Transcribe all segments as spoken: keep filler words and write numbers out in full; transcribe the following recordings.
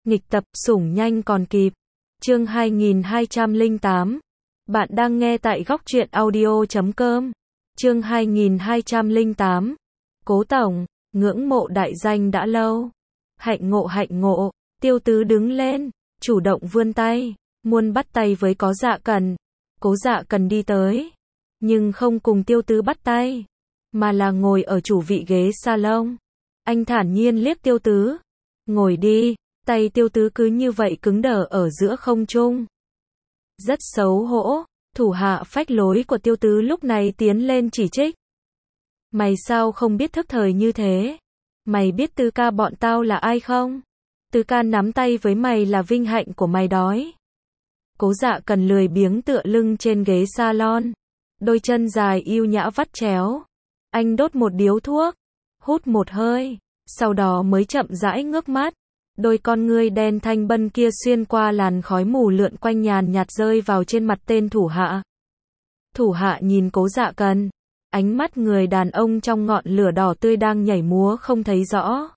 Nghịch tập, sủng nhanh còn kịp. Chương hai nghìn hai trăm lẻ tám. Bạn đang nghe tại góc truyện audio chấm com. Chương hai nghìn hai trăm lẻ tám. Cố tổng, ngưỡng mộ đại danh đã lâu. Hạnh ngộ hạnh ngộ. Tiêu Tứ đứng lên, chủ động vươn tay, muốn bắt tay với Cố Dạ Cần. Cố Dạ Cần đi tới, nhưng không cùng Tiêu Tứ bắt tay, mà là ngồi ở chủ vị ghế salon. Anh thản nhiên liếc Tiêu Tứ. Ngồi đi. Tay Tiêu Tứ cứ như vậy cứng đờ ở giữa không trung. Rất xấu hổ. Thủ hạ phách lối của Tiêu Tứ lúc này tiến lên chỉ trích. Mày sao không biết thức thời như thế? Mày biết Tứ ca bọn tao là ai không? Tứ ca nắm tay với mày là vinh hạnh của mày đói. Cố Dạ Cần lười biếng tựa lưng trên ghế salon, đôi chân dài yêu nhã vắt chéo. Anh đốt một điếu thuốc, hút một hơi, sau đó mới chậm rãi ngước mắt. Đôi con ngươi đen thanh bân kia xuyên qua làn khói mù lượn quanh nhàn nhạt rơi vào trên mặt tên thủ hạ. Thủ hạ nhìn Cố Dạ Cần, ánh mắt người đàn ông trong ngọn lửa đỏ tươi đang nhảy múa không thấy rõ,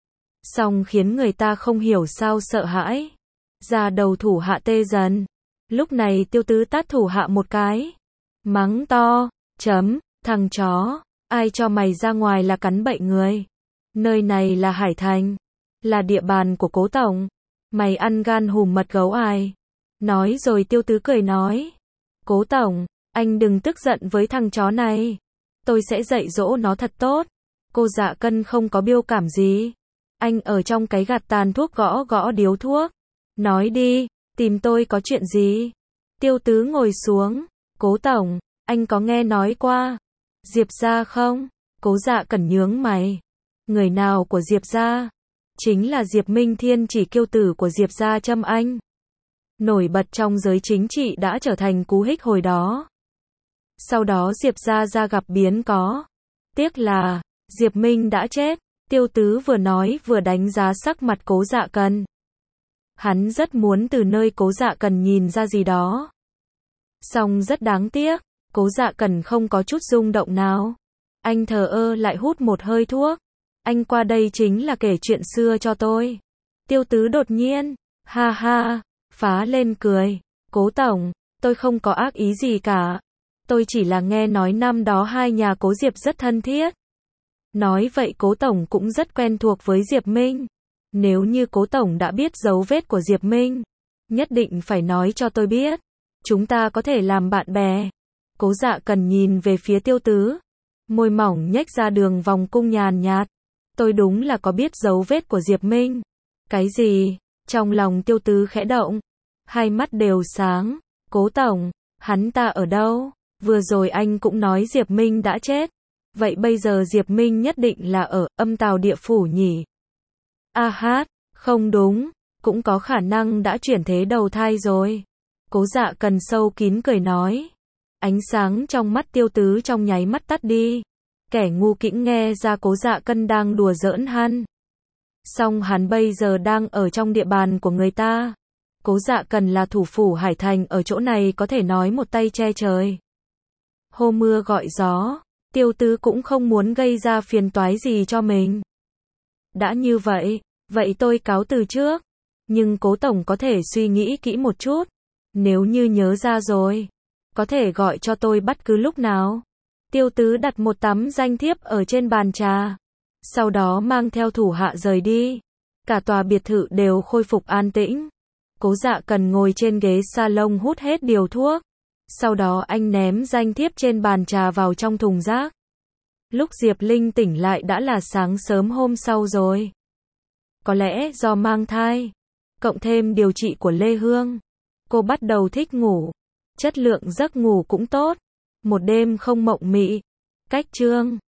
song khiến người ta không hiểu sao sợ hãi. Da đầu thủ hạ tê dần. Lúc này Tiêu Tứ tát thủ hạ một cái, mắng to, chấm, thằng chó, ai cho mày ra ngoài là cắn bậy người. Nơi này là Hải Thành, là địa bàn của Cố tổng. Mày ăn gan hùm mật gấu ai? Nói rồi Tiêu Tứ cười nói, Cố tổng, anh đừng tức giận với thằng chó này. Tôi sẽ dạy dỗ nó thật tốt. Cô Dạ Cần không có biểu cảm gì. Anh ở trong cái gạt tàn thuốc gõ gõ điếu thuốc. Nói đi, tìm tôi có chuyện gì? Tiêu Tứ ngồi xuống. Cố tổng, anh có nghe nói qua Diệp gia không? Cố Dạ Cần nhướng mày. Người nào của Diệp gia? Chính là Diệp Minh Thiên, chỉ kiêu tử của Diệp gia Trâm Anh. Nổi bật trong giới chính trị, đã trở thành cú hích hồi đó. Sau đó Diệp gia gia gặp biến cố. Tiếc là Diệp Minh đã chết. Tiêu Tứ vừa nói vừa đánh giá sắc mặt Cố Dạ Cần. Hắn rất muốn từ nơi Cố Dạ Cần nhìn ra gì đó. Song rất đáng tiếc, Cố Dạ Cần không có chút rung động nào. Anh thờ ơ lại hút một hơi thuốc. Anh qua đây chính là kể chuyện xưa cho tôi. Tiêu Tứ đột nhiên, ha ha, phá lên cười. Cố tổng, tôi không có ác ý gì cả. Tôi chỉ là nghe nói năm đó hai nhà Cố Diệp rất thân thiết. Nói vậy Cố tổng cũng rất quen thuộc với Diệp Minh. Nếu như Cố tổng đã biết dấu vết của Diệp Minh, nhất định phải nói cho tôi biết. Chúng ta có thể làm bạn bè. Cố Dạ Cần nhìn về phía Tiêu Tứ, môi mỏng nhếch ra đường vòng cung nhàn nhạt. Tôi đúng là có biết dấu vết của Diệp Minh. Cái gì? Trong lòng Tiêu Tứ khẽ động, hai mắt đều sáng. Cố tổng, hắn ta ở đâu? Vừa rồi anh cũng nói Diệp Minh đã chết. Vậy bây giờ Diệp Minh nhất định là ở Âm Tào Địa Phủ nhỉ? A hát, không đúng, cũng có khả năng đã chuyển thế đầu thai rồi. Cố Dạ Cần sâu kín cười nói. Ánh sáng trong mắt Tiêu Tứ trong nháy mắt tắt đi. Kẻ ngu kĩnh nghe ra Cố Dạ Cần đang đùa giỡn hắn. Song hắn bây giờ đang ở trong địa bàn của người ta. Cố Dạ Cần là thủ phủ Hải Thành, ở chỗ này có thể nói một tay che trời, hô mưa gọi gió. Tiêu Tứ cũng không muốn gây ra phiền toái gì cho mình. Đã như vậy, vậy tôi cáo từ trước. Nhưng Cố tổng có thể suy nghĩ kỹ một chút. Nếu như nhớ ra rồi, có thể gọi cho tôi bất cứ lúc nào. Tiêu Tứ đặt một tấm danh thiếp ở trên bàn trà, sau đó mang theo thủ hạ rời đi. Cả tòa biệt thự đều khôi phục an tĩnh. Cố Dạ Cần ngồi trên ghế salon hút hết điếu thuốc. Sau đó anh ném danh thiếp trên bàn trà vào trong thùng rác. Lúc Diệp Linh tỉnh lại đã là sáng sớm hôm sau rồi. Có lẽ do mang thai, cộng thêm điều trị của Lê Hương, cô bắt đầu thích ngủ. Chất lượng giấc ngủ cũng tốt. Một đêm không mộng mị. Cách chương